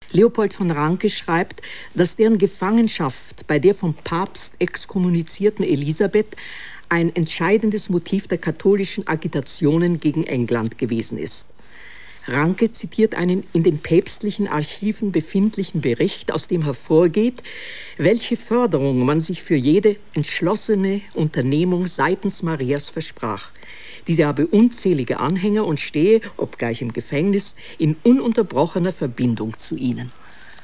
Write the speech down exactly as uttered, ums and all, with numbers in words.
Leopold von Ranke schreibt, dass deren Gefangenschaft bei der vom Papst exkommunizierten Elisabeth ein entscheidendes Motiv der katholischen Agitationen gegen England gewesen ist. Ranke zitiert einen in den päpstlichen Archiven befindlichen Bericht, aus dem hervorgeht, welche Förderung man sich für jede entschlossene Unternehmung seitens Marias versprach. Diese habe unzählige Anhänger und stehe, obgleich im Gefängnis, in ununterbrochener Verbindung zu ihnen.